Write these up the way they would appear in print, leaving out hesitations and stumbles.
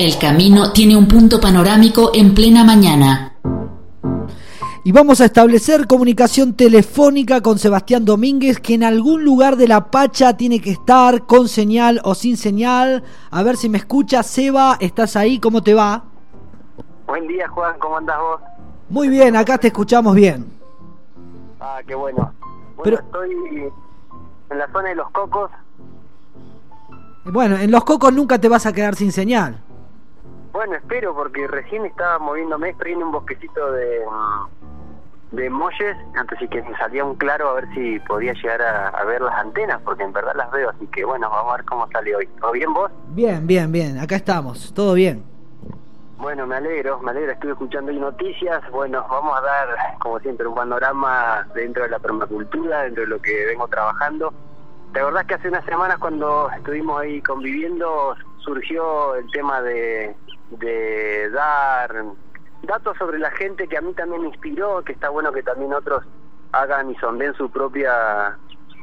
El camino tiene un punto panorámico en plena mañana. Y vamos a establecer comunicación telefónica con Sebastián Domínguez, que en algún lugar de La Pacha tiene que estar, con señal o sin señal. A ver si me escuchas. Seba, ¿estás ahí? ¿Cómo te va? Buen día, Juan, ¿cómo andás vos? Muy bien, acá te escuchamos bien. Ah, qué bueno. Pero estoy en la zona de Los Cocos. Bueno, en Los Cocos nunca te vas a quedar sin señal. Bueno, espero, porque recién estaba moviéndome, estoy en un bosquecito de molles, así que me salía un claro a ver si podía llegar a ver las antenas, porque en verdad las veo, así que bueno, vamos a ver cómo sale hoy. ¿Todo bien vos? Bien, acá estamos, todo bien. Bueno, me alegro, estuve escuchando hoy noticias. Bueno, vamos a dar, como siempre, un panorama dentro de la permacultura, dentro de lo que vengo trabajando. La verdad es que hace unas semanas, cuando estuvimos ahí conviviendo, surgió el tema de dar datos sobre la gente, que a mí también me inspiró, que está bueno que también otros hagan y sondeen sus propias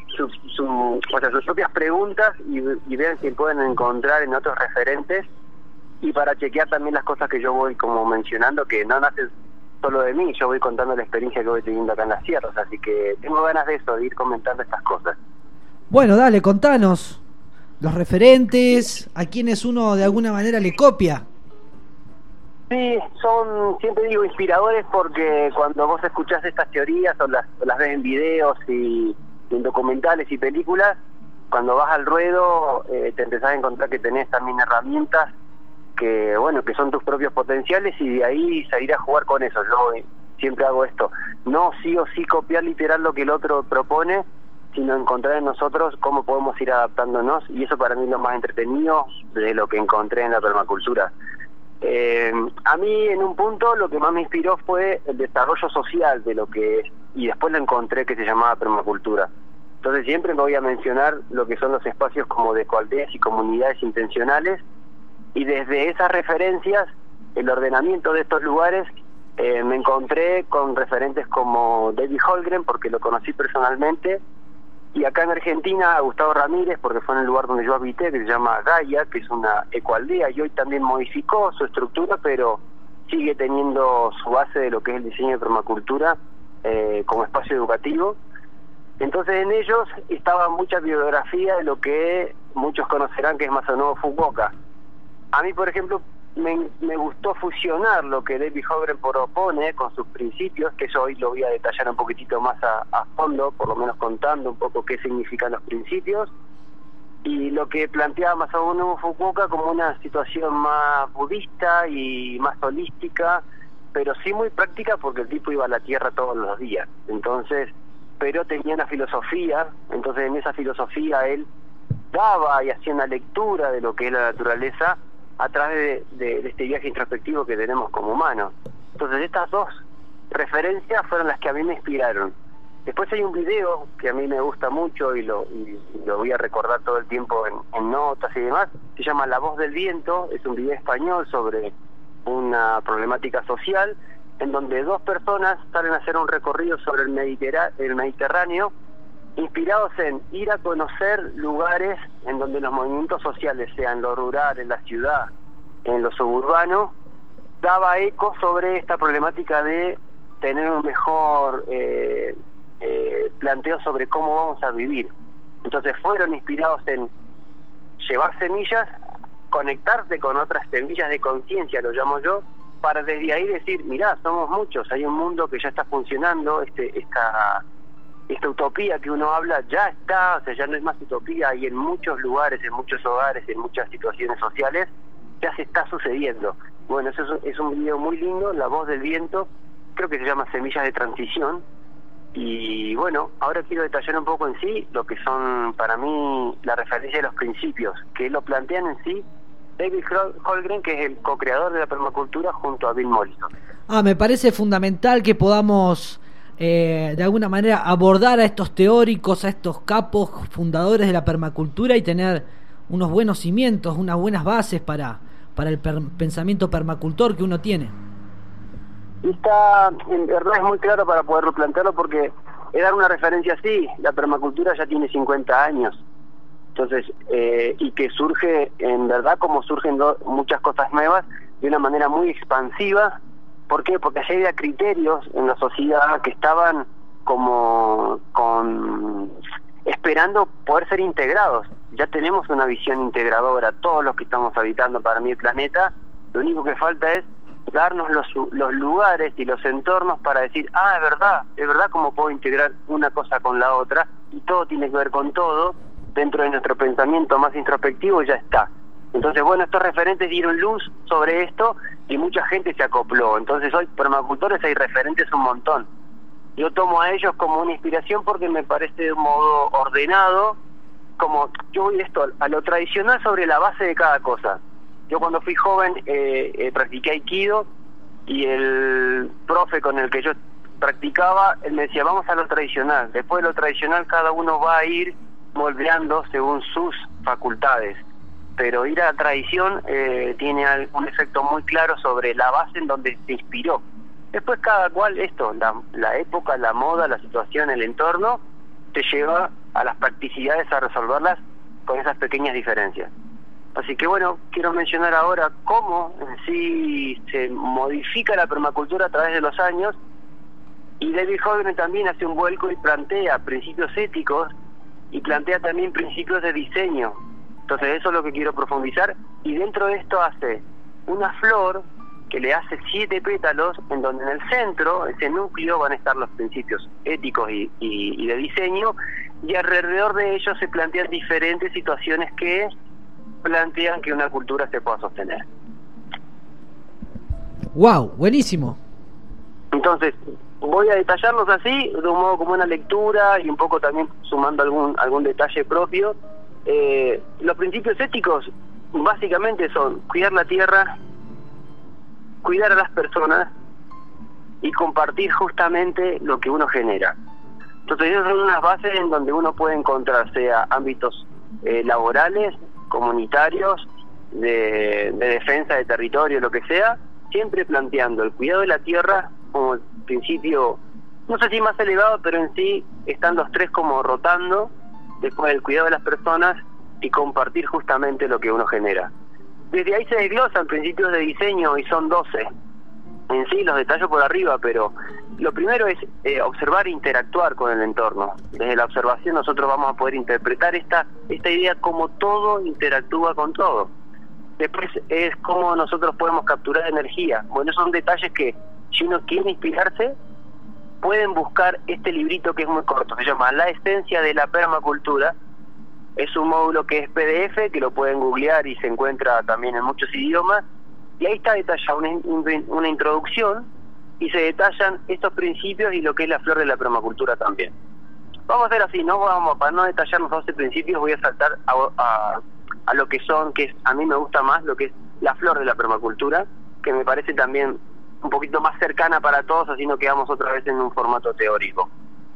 preguntas y vean si pueden encontrar en otros referentes, y para chequear también las cosas que yo voy como mencionando, que no nacen solo de mí, yo voy contando la experiencia que voy teniendo acá en las sierras, así que tengo ganas de eso, de ir comentando estas cosas. Bueno, dale, contanos los referentes, a quienes uno de alguna manera le copia. Sí, son, siempre digo, inspiradores, porque cuando vos escuchás estas teorías o las ves en videos y en documentales y películas, cuando vas al ruedo te empezás a encontrar que tenés también herramientas que, bueno, que son tus propios potenciales, y de ahí salir a jugar con eso. Yo siempre hago esto, no sí o sí copiar literal lo que el otro propone, sino encontrar en nosotros cómo podemos ir adaptándonos, y eso para mí es lo más entretenido de lo que encontré en la permacultura. A mí, en un punto, lo que más me inspiró fue el desarrollo social de lo que es, y después lo encontré que se llamaba permacultura. Entonces siempre me voy a mencionar lo que son los espacios como de ecoaldeas y comunidades intencionales, y desde esas referencias, el ordenamiento de estos lugares, me encontré con referentes como David Holmgren, porque lo conocí personalmente, y acá en Argentina a Gustavo Ramírez, porque fue en el lugar donde yo habité, que se llama Gaia, que es una ecoaldea, y hoy también modificó su estructura, pero sigue teniendo su base de lo que es el diseño de permacultura como espacio educativo. Entonces en ellos estaba mucha bibliografía de lo que muchos conocerán que es Masanobu Fukuoka. A mí, por ejemplo, me gustó fusionar lo que David Holmgren propone con sus principios, que yo hoy lo voy a detallar un poquitito más a fondo, por lo menos contando un poco qué significan los principios, y lo que planteaba Masanobu Fukuoka como una situación más budista y más holística, pero sí muy práctica, porque el tipo iba a la tierra todos los días. Entonces, pero tenía una filosofía, entonces en esa filosofía él daba y hacía una lectura de lo que es la naturaleza a través de este viaje introspectivo que tenemos como humanos. Entonces estas dos referencias fueron las que a mí me inspiraron. Después hay un video que a mí me gusta mucho y lo voy a recordar todo el tiempo en notas y demás, se llama La Voz del Viento, es un video español sobre una problemática social, en donde dos personas salen a hacer un recorrido sobre el Mediterráneo, inspirados en ir a conocer lugares en donde los movimientos sociales, sea en lo rural, en la ciudad, en lo suburbano, daba eco sobre esta problemática de tener un mejor planteo sobre cómo vamos a vivir. Entonces fueron inspirados en llevar semillas, conectarse con otras semillas de conciencia, lo llamo yo, para desde ahí decir, mirá, somos muchos, hay un mundo que ya está funcionando, esta utopía que uno habla ya está, o sea, ya no es más utopía, y en muchos lugares, en muchos hogares, en muchas situaciones sociales, ya se está sucediendo. Bueno, eso es un video muy lindo, La Voz del Viento, creo que se llama Semillas de Transición, y bueno, ahora quiero detallar un poco en sí lo que son para mí la referencia de los principios, que lo plantean en sí David Holmgren, que es el co-creador de la permacultura, junto a Bill Mollison. Me parece fundamental que podamos de alguna manera abordar a estos teóricos, a estos capos fundadores de la permacultura, y tener unos buenos cimientos, unas buenas bases para el pensamiento permacultor que uno tiene. Y está, en verdad es muy claro para poderlo plantearlo, porque es dar una referencia así. La permacultura ya tiene 50 años. Entonces, y que surge, en verdad, como surgen muchas cosas nuevas, de una manera muy expansiva. ¿Por qué? Porque allá había criterios en la sociedad que estaban como esperando poder ser integrados. Ya tenemos una visión integradora, todos los que estamos habitando para mí el planeta. Lo único que falta es darnos los lugares y los entornos para decir, es verdad cómo puedo integrar una cosa con la otra, y todo tiene que ver con todo. Dentro de nuestro pensamiento más introspectivo ya está. Entonces, bueno, estos referentes dieron luz sobre esto y mucha gente se acopló. Entonces hoy permacultores hay referentes un montón. Yo tomo a ellos como una inspiración porque me parece de un modo ordenado, como yo voy a lo tradicional sobre la base de cada cosa. Yo cuando fui joven practiqué Aikido, y el profe con el que yo practicaba, él me decía, vamos a lo tradicional. Después de lo tradicional cada uno va a ir moldeando según sus facultades, pero ir a la tradición tiene un efecto muy claro sobre la base en donde se inspiró. Después cada cual la época, la moda, la situación, el entorno te lleva a las practicidades, a resolverlas con esas pequeñas diferencias. Así que bueno, quiero mencionar ahora cómo en sí se modifica la permacultura a través de los años, y David Hockney también hace un vuelco y plantea principios éticos y plantea también principios de diseño. Entonces eso es lo que quiero profundizar, y dentro de esto hace una flor que le hace 7 pétalos, en donde en el centro, ese núcleo, van a estar los principios éticos y de diseño, y alrededor de ellos se plantean diferentes situaciones que plantean que una cultura se pueda sostener. ¡Wow! Buenísimo. Entonces, voy a detallarlos así, de un modo como una lectura, y un poco también sumando algún detalle propio. Los principios éticos básicamente son cuidar la tierra, cuidar a las personas y compartir justamente lo que uno genera. Entonces esas son unas bases en donde uno puede encontrar, sea ámbitos laborales, comunitarios, de defensa de territorio, lo que sea, siempre planteando el cuidado de la tierra como el principio, no sé si más elevado, pero en sí están los tres como rotando, después el cuidado de las personas y compartir justamente lo que uno genera. Desde ahí se desglosan principios de diseño, y son 12. En sí los detallo por arriba, pero lo primero es observar e interactuar con el entorno. Desde la observación nosotros vamos a poder interpretar esta idea como todo interactúa con todo. Después es cómo nosotros podemos capturar energía. Bueno, son detalles que, si uno quiere inspirarse, pueden buscar este librito que es muy corto, se llama La Esencia de la Permacultura. Es un módulo que es PDF, que lo pueden googlear y se encuentra también en muchos idiomas, y ahí está detallada una introducción, y se detallan estos principios y lo que es la flor de la permacultura también. Vamos a hacer así, para no detallar los 12 principios, voy a saltar a lo que son, que a mí me gusta más, lo que es la flor de la permacultura, que me parece también un poquito más cercana para todos, así no quedamos otra vez en un formato teórico.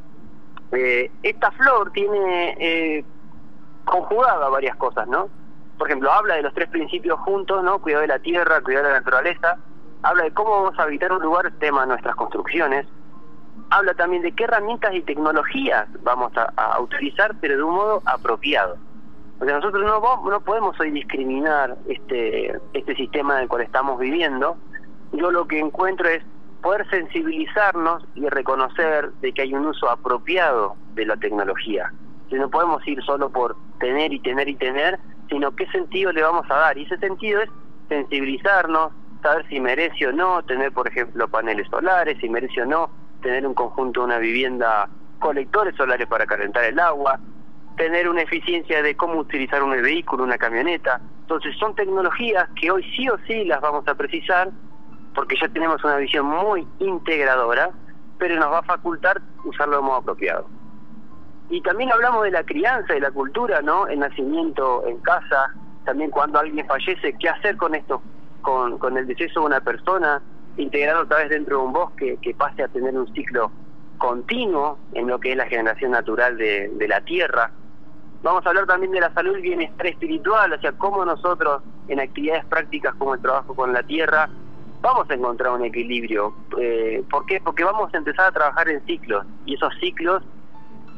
Esta flor tiene conjugada varias cosas, ¿no? Por ejemplo, habla de los 3 principios juntos, ¿no? Cuidado de la tierra, cuidado de la naturaleza. Habla de cómo vamos a habitar un lugar, tema de nuestras construcciones. Habla también de qué herramientas y tecnologías vamos a utilizar, pero de un modo apropiado. O sea, nosotros no podemos hoy discriminar este sistema en el cual estamos viviendo. Yo lo que encuentro es poder sensibilizarnos y reconocer de que hay un uso apropiado de la tecnología. Que no podemos ir solo por tener y tener y tener, sino qué sentido le vamos a dar. Y ese sentido es sensibilizarnos, saber si merece o no tener, por ejemplo, paneles solares, si merece o no tener un conjunto, una vivienda, colectores solares para calentar el agua, tener una eficiencia de cómo utilizar un vehículo, una camioneta. Entonces son tecnologías que hoy sí o sí las vamos a precisar, porque ya tenemos una visión muy integradora, pero nos va a facultar usarlo de modo apropiado. Y también hablamos de la crianza, de la cultura, ¿no? El nacimiento en casa, también cuando alguien fallece, qué hacer con esto, con el deceso de una persona, integrarlo otra vez dentro de un bosque, que pase a tener un ciclo continuo en lo que es la generación natural de la tierra. Vamos a hablar también de la salud y bienestar espiritual, o sea, cómo nosotros en actividades prácticas como el trabajo con la tierra vamos a encontrar un equilibrio. ¿Por qué? Porque vamos a empezar a trabajar en ciclos, y esos ciclos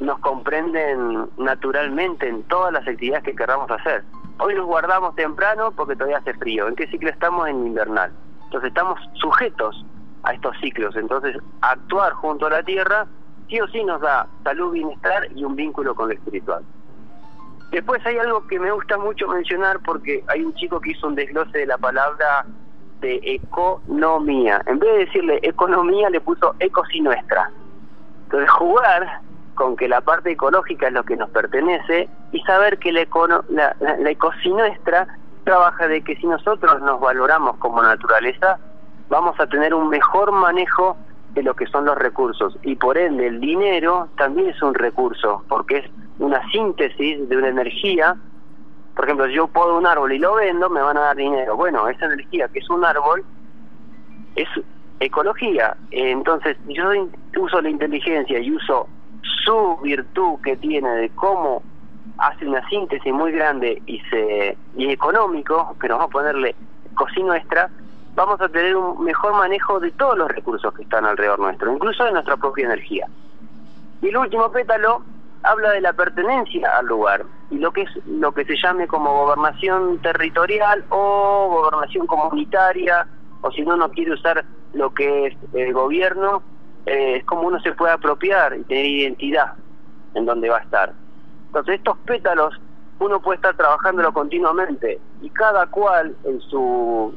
nos comprenden naturalmente en todas las actividades que queramos hacer. Hoy nos guardamos temprano porque todavía hace frío. ¿En qué ciclo estamos? En invernal. Entonces estamos sujetos a estos ciclos. Entonces actuar junto a la tierra sí o sí nos da salud, bienestar y un vínculo con lo espiritual. Después hay algo que me gusta mucho mencionar, porque hay un chico que hizo un desglose de la palabra de economía. En vez de decirle economía, le puso ecosinuestra. Entonces jugar con que la parte ecológica es lo que nos pertenece y saber que la ecosinuestra trabaja de que si nosotros nos valoramos como naturaleza, vamos a tener un mejor manejo de lo que son los recursos, y por ende el dinero también es un recurso, porque es una síntesis de una energía. Por ejemplo, si yo podo un árbol y lo vendo, me van a dar dinero. Bueno, esa energía que es un árbol es ecología. Entonces, yo uso la inteligencia y uso su virtud que tiene de cómo hace una síntesis muy grande y económico, pero vamos a ponerle cosinuestra, vamos a tener un mejor manejo de todos los recursos que están alrededor nuestro, incluso de nuestra propia energía. Y el último pétalo habla de la pertenencia al lugar, y lo que se llame como gobernación territorial o gobernación comunitaria, o si no quiere usar lo que es el gobierno, es como uno se puede apropiar y tener identidad en donde va a estar. Entonces estos pétalos uno puede estar trabajándolo continuamente, y cada cual en su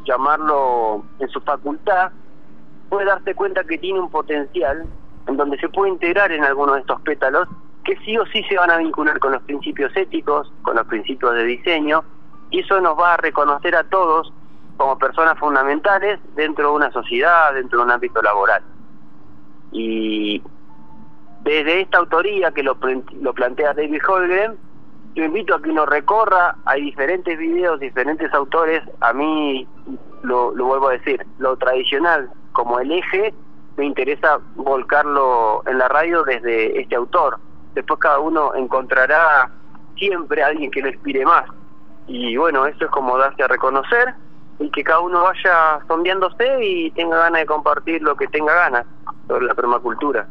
facultad puede darse cuenta que tiene un potencial en donde se puede integrar en alguno de estos pétalos que sí o sí se van a vincular con los principios éticos, con los principios de diseño, y eso nos va a reconocer a todos como personas fundamentales dentro de una sociedad, dentro de un ámbito laboral. Y desde esta autoría que lo plantea David Holmgren, yo invito a que uno recorra, hay diferentes videos, diferentes autores. A mí, lo vuelvo a decir, lo tradicional como el eje, me interesa volcarlo en la radio desde este autor. Después cada uno encontrará siempre a alguien que lo inspire más. Y bueno, eso es como darse a reconocer, y que cada uno vaya sondeándose y tenga ganas de compartir lo que tenga ganas sobre la permacultura.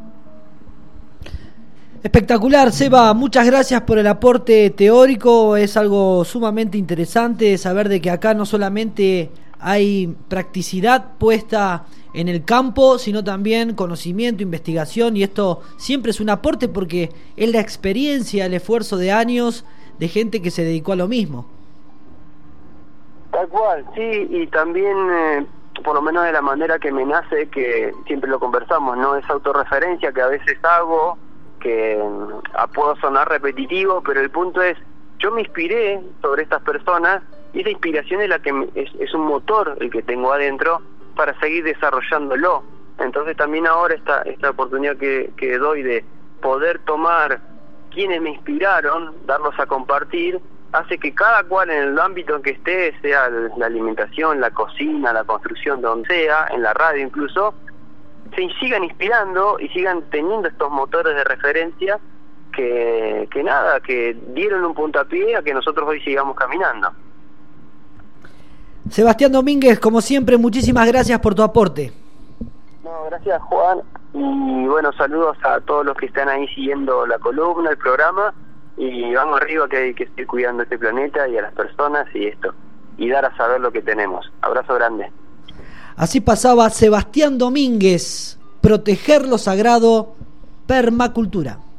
Espectacular, Seba, muchas gracias por el aporte teórico. Es algo sumamente interesante saber de que acá no solamente hay practicidad puesta en el campo, sino también conocimiento, investigación, y esto siempre es un aporte porque es la experiencia, el esfuerzo de años de gente que se dedicó a lo mismo. Tal cual, sí, y también por lo menos de la manera que me nace, que siempre lo conversamos, ¿no? Esa autorreferencia que a veces hago, que puedo sonar repetitivo, pero el punto es, yo me inspiré sobre estas personas, y esa inspiración es la que es un motor el que tengo adentro para seguir desarrollándolo. Entonces también ahora esta oportunidad que doy de poder tomar quienes me inspiraron, darlos a compartir, hace que cada cual en el ámbito en que esté, sea la alimentación, la cocina, la construcción, donde sea, en la radio incluso, se sigan inspirando y sigan teniendo estos motores de referencia que dieron un puntapié a que nosotros hoy sigamos caminando. Sebastián Domínguez, como siempre, muchísimas gracias por tu aporte. No, gracias, Juan, y bueno, saludos a todos los que están ahí siguiendo la columna, el programa, y vamos arriba, que hay que seguir cuidando este planeta y a las personas y dar a saber lo que tenemos. Abrazo grande. Así pasaba Sebastián Domínguez, proteger lo sagrado, permacultura.